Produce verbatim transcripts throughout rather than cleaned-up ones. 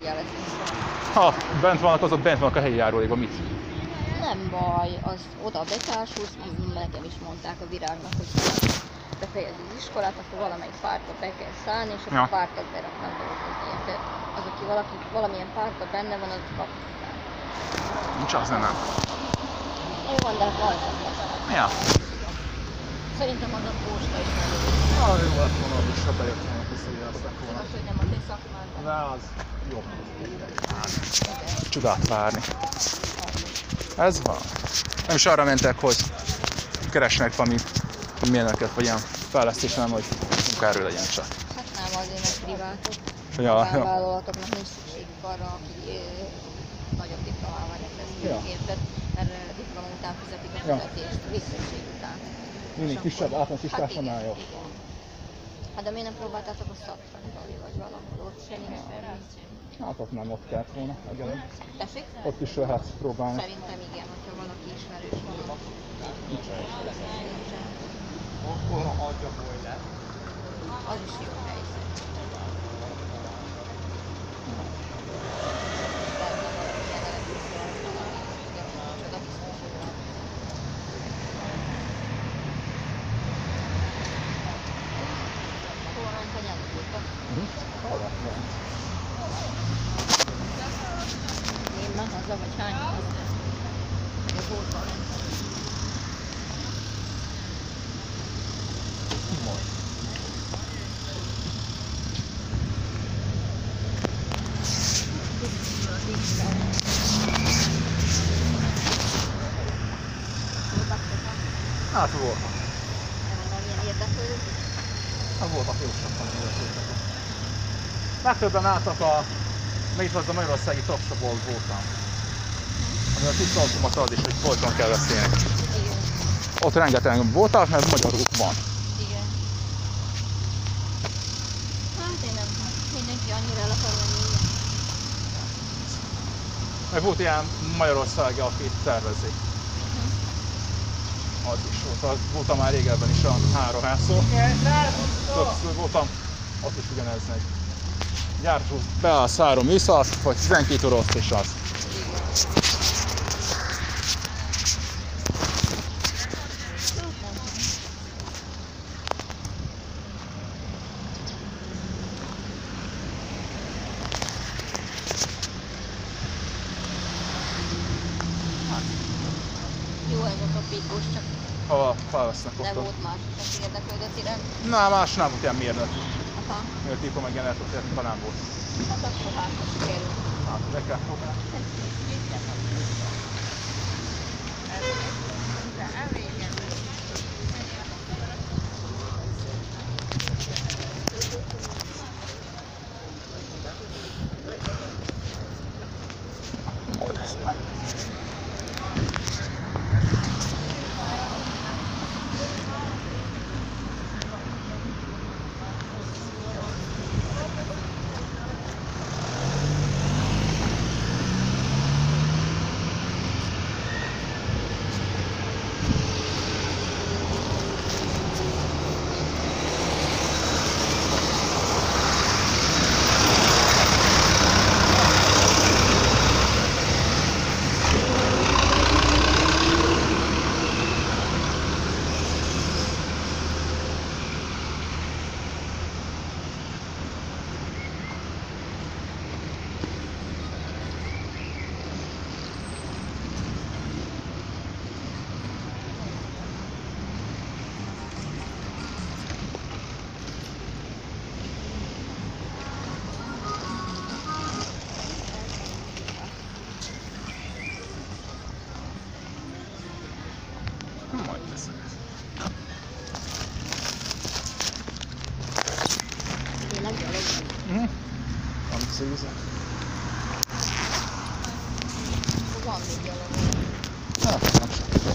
Ha bent vannak, azok bent vannak a helyi járólékban, mit? Nem baj, az oda betársulsz, nekem is mondták a Virágnak, hogy befejezi az iskolát, akkor valamelyik pártba be kell szállni, és akkor ja. a pártot beraknak dolgozni. De az, aki valaki, valamilyen pártban benne van, az kap. Nincs az nem. Jó van, de hát rajta. Ja. Szerintem az a posta is nem. Ah, jó lett volna, hogy is se bejöttenek, visszajelztek volna. Az, hogy nem a te szakmádban. De az jobb. Csodát várni. Ez van. Nem is arra mentek, hogy keresnek valami mérnöket, vagy ilyen fejlesztés, nem, hogy munkaerő legyen csak. Hát nem, azért nem privátok. Ja, a ja. vállalatoknak nincs szükségük arra, aki e, nagyobb diplomával rendelkezik, Ja. érted? Mert diploma után fizetik a fizetést, ja. Végzettség után. Mindig kisebb, általános iskolásnál jó. Hát de miért nem próbáltátok a szaktanulni, vagy valahol ott se nincs? Hát ott nem, ott kellett volna. Igen. Tessék? Ott is lehet próbálni. Szerintem igen, hogyha valaki ismerős van. Nincsen. Akkor adja boiler. Az is jó helyzet. Én már haza, vagy hány haza? De volt a Hát voltak. nem ilyen érdeklődő? Hát voltak jó sokan érdeklődtek. Legtöbben álltak a még az a Magyarországi Tapsabból voltam. Ami a tiszta automata az is, hogy folyton kell beszélni. Igen. Ott rengeteg voltak, mert magyarul van. Igen. Hát én nem, mindenki annyira el akar menni. Meg volt ilyen Magyarországi, aki tervezi. Az is volt, az voltam már régebben is a háromászó. Többször voltam, ott is ugyanez megy. Gyártó beállsz három műszak, vagy tizenkét óra azt és az. Jó ez a topikus, csak Ha felvesznek ne ott. volt más, aki érdeklődött iránt. Na, más nem volt ilyen mérnök. Aha. Miért tipo meg generátor technika nem volt. Hát akkor hát, sikerült. Hát, le kell fogni. Majd veszek. Tényleg gyalog. Mhm. Van szűze. Van még gyalog. Hát, nem sok.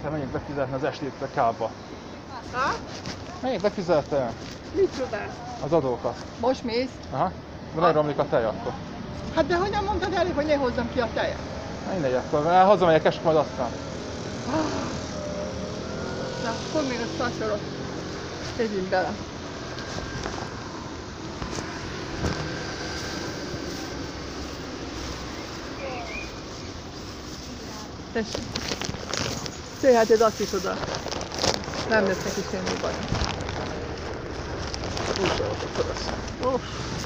egyszer menjünk befizetni az estét a kába. Ha? Menjünk befizetni Mit csodál? az adókat. Most mész? Aha. De nem romlik a tej akkor. Hát de hogy nem mondtad elég, hogy ne hozzam ki a tejet? Mindegy, akkor hazamegyek, esek majd aztán. Na, fogd még a szatyorot. Tegyünk bele. Tessék. Széheted azt is oda. Nem lesz neki semmi baj. Uff.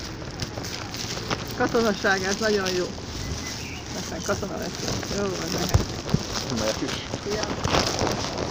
Katonaság, ez nagyon jó. Aztán katona lesz. Jó, van nekem. Megyek is. Szia.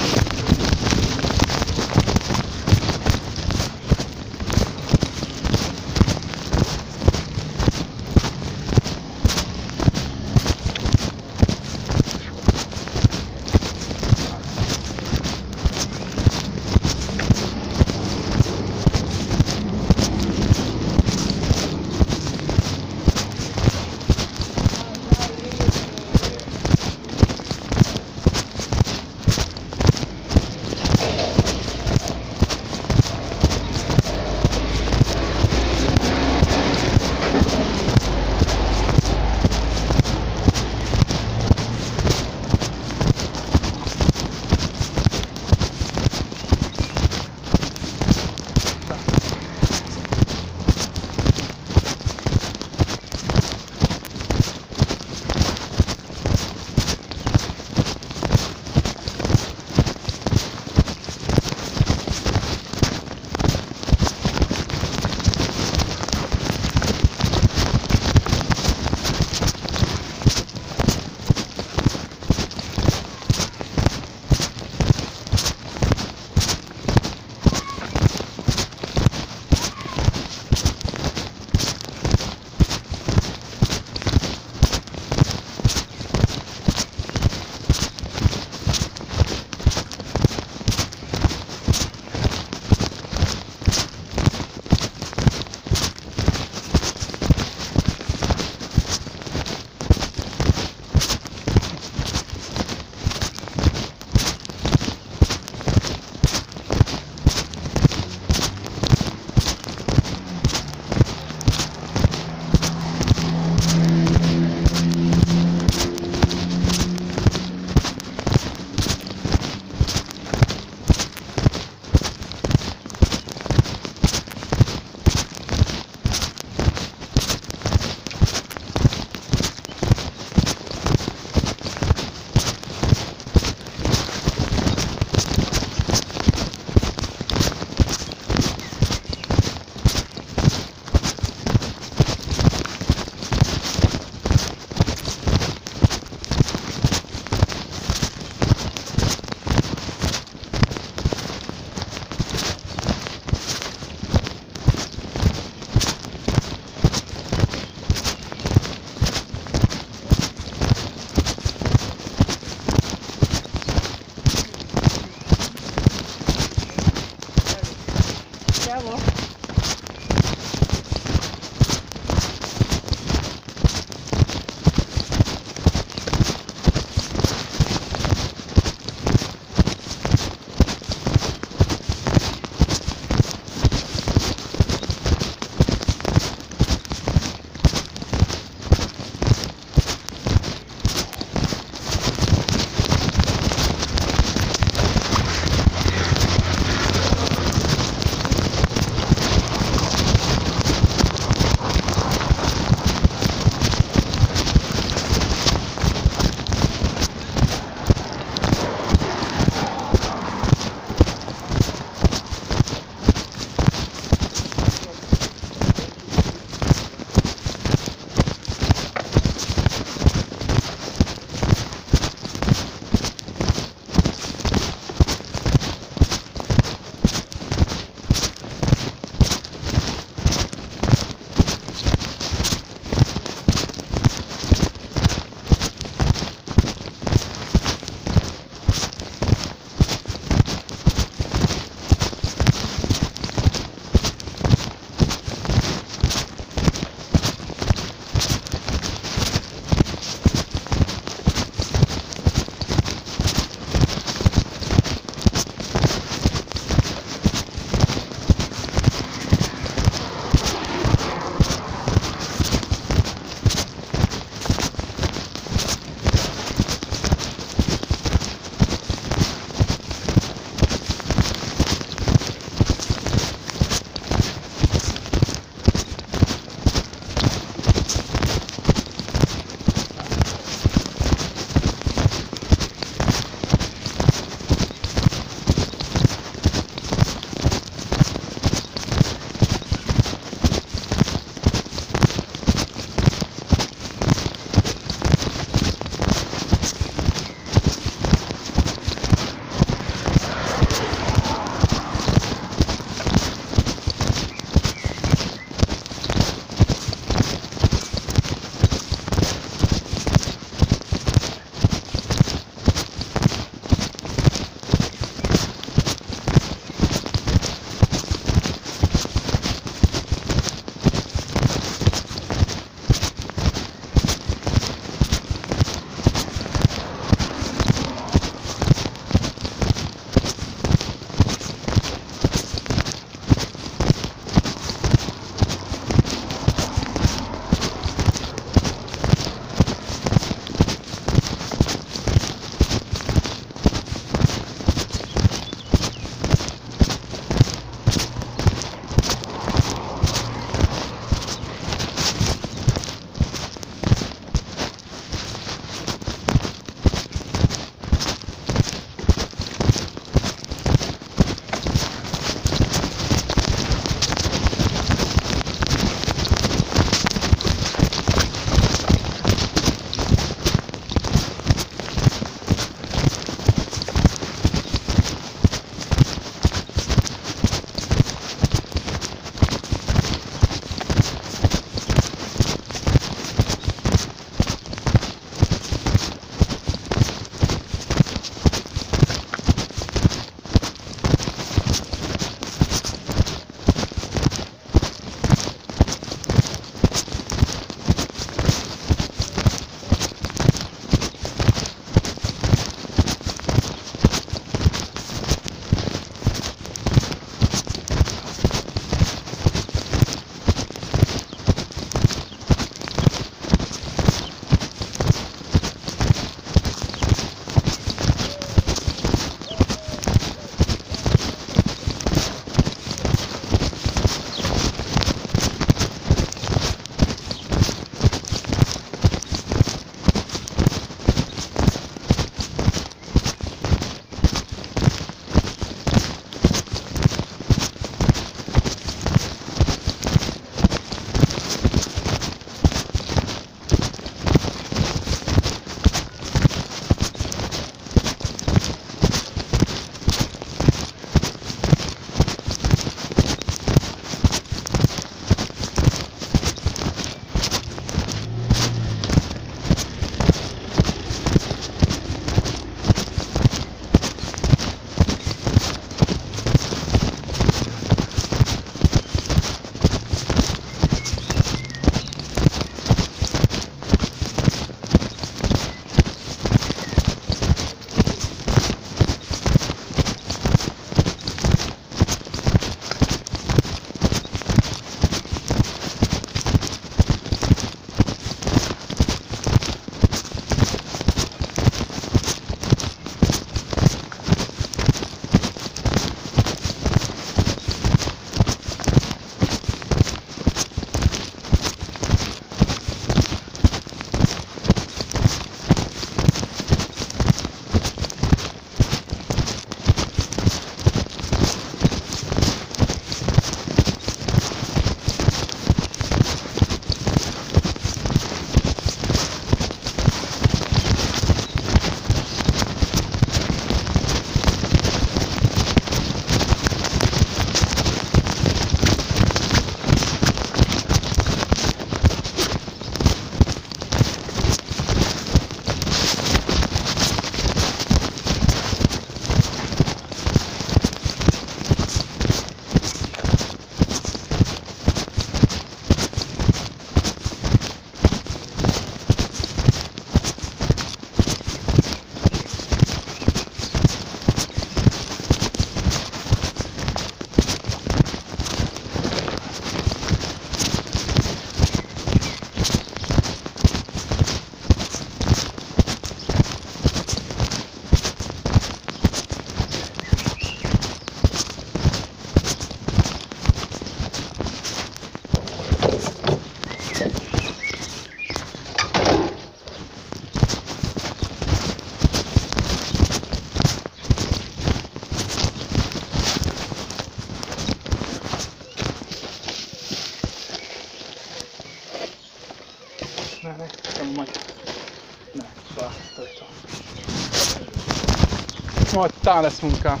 majd tán lesz munkám.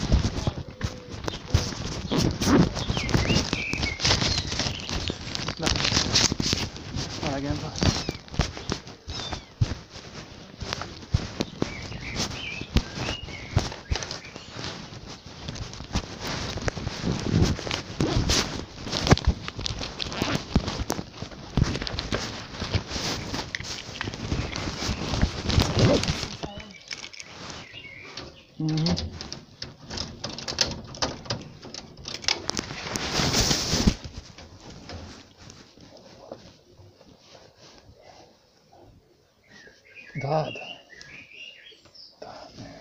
Na, elegem van. Mhm. Da, da. Da, ne.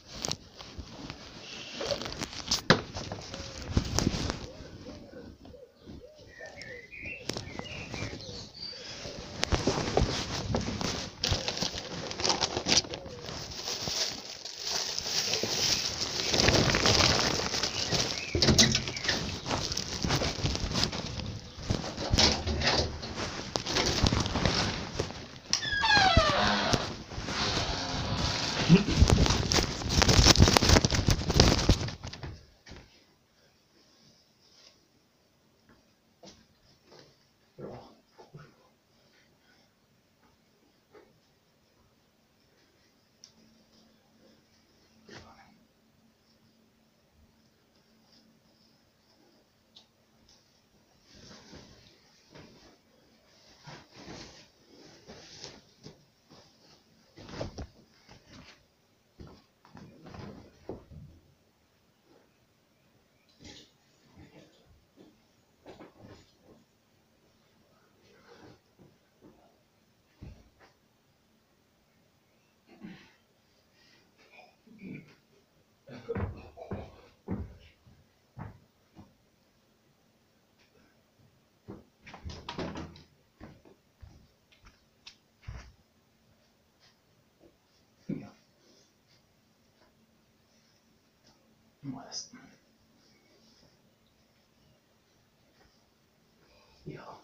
Ma ezt. Ja.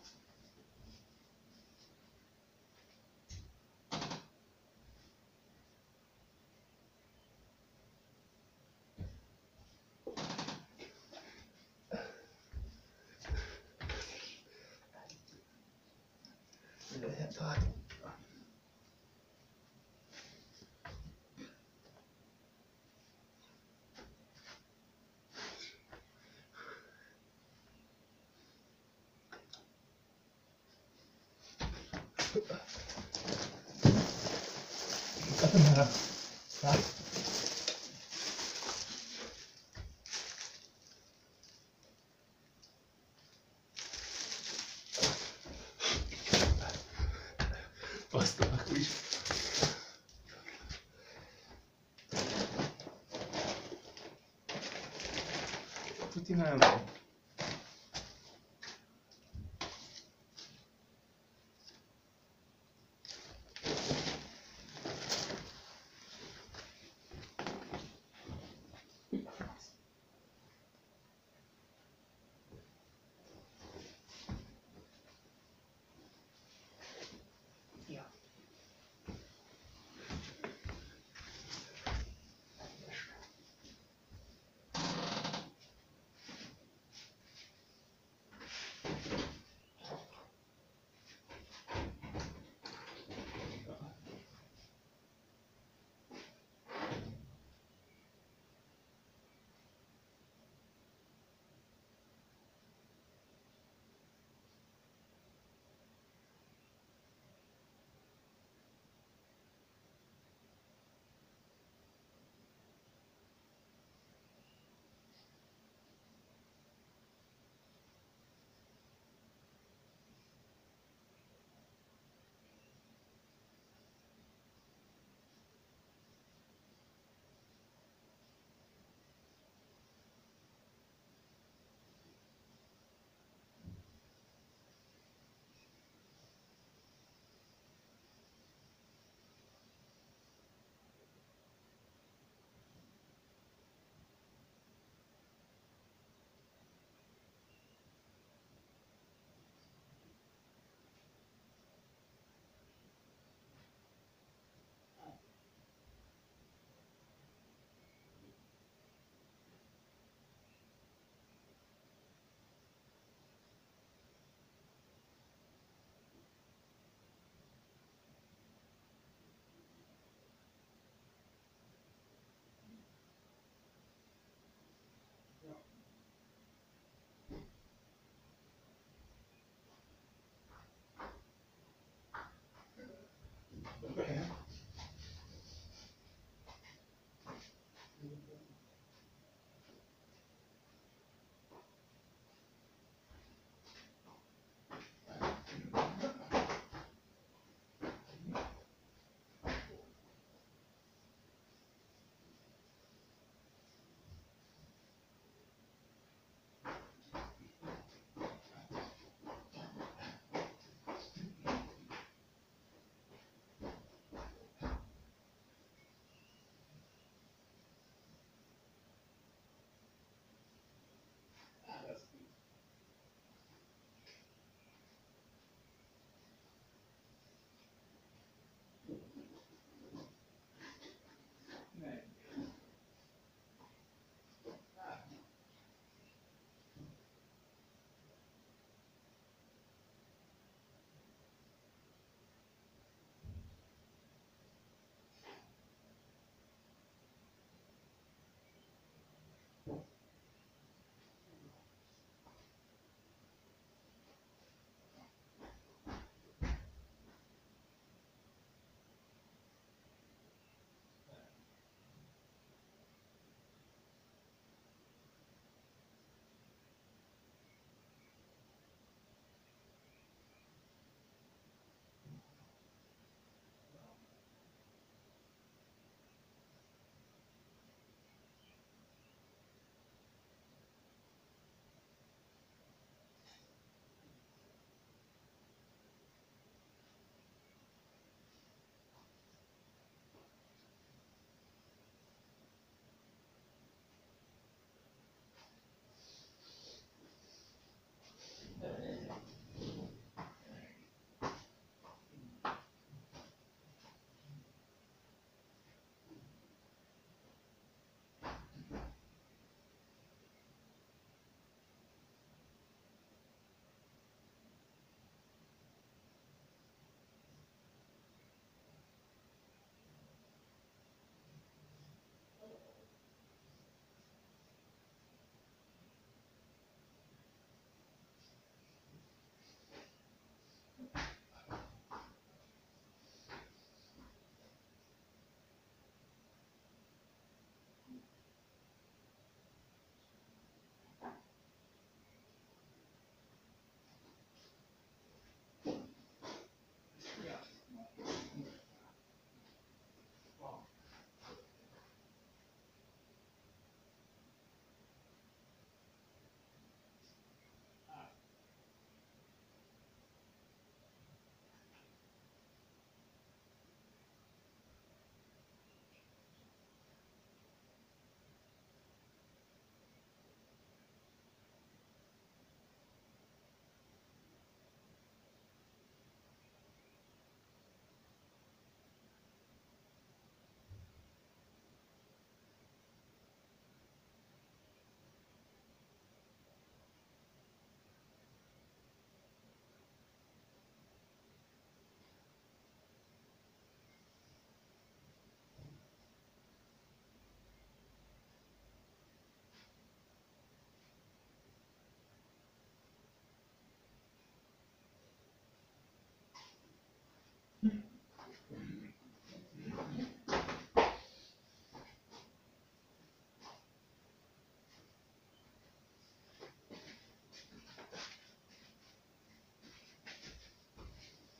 Tehát Katamara. Hát. Aztán akkor is. Tuti nem van.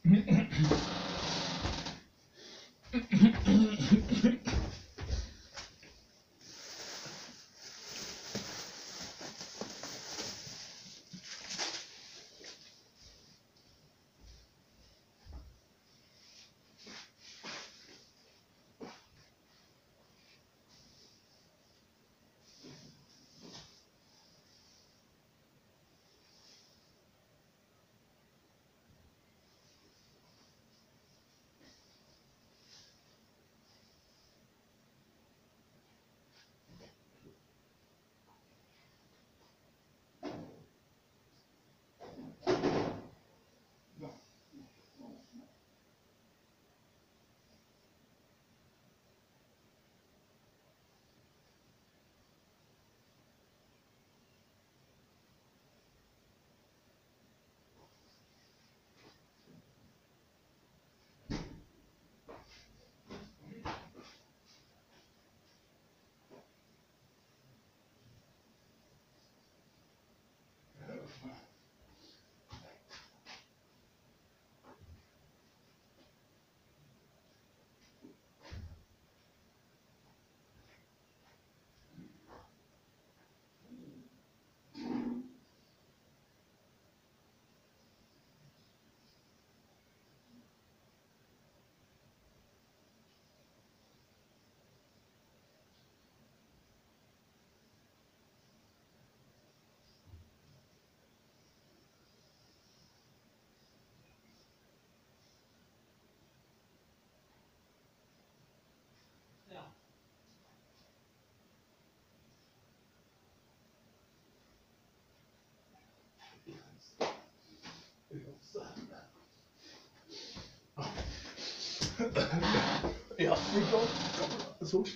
Ja, mikor? Så.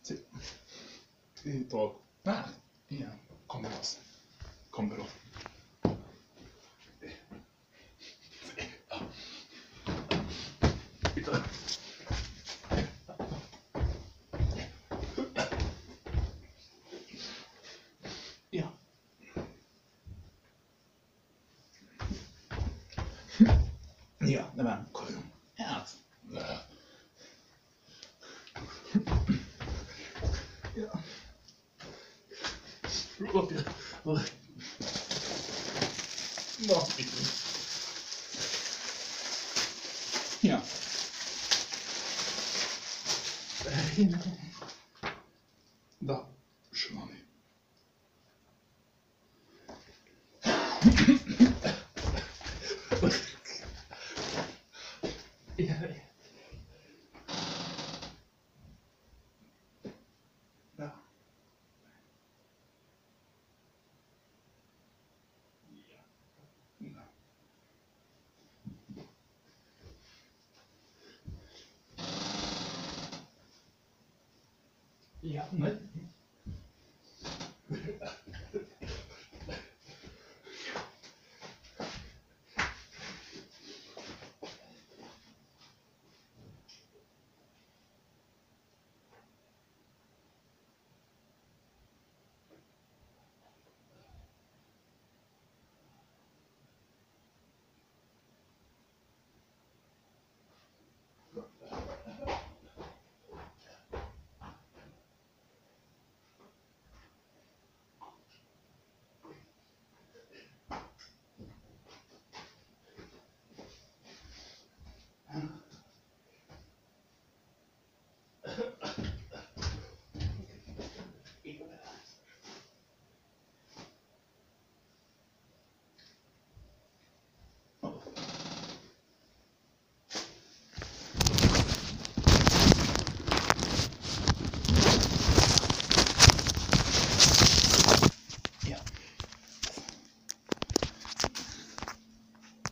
Tag. Nej, igen. Kommer loss. Kommer då. Ja. Ja, nej men kolla. Hát. Ja. Låt det. Ja. Da, szalony. Da. Da. Ja, nej.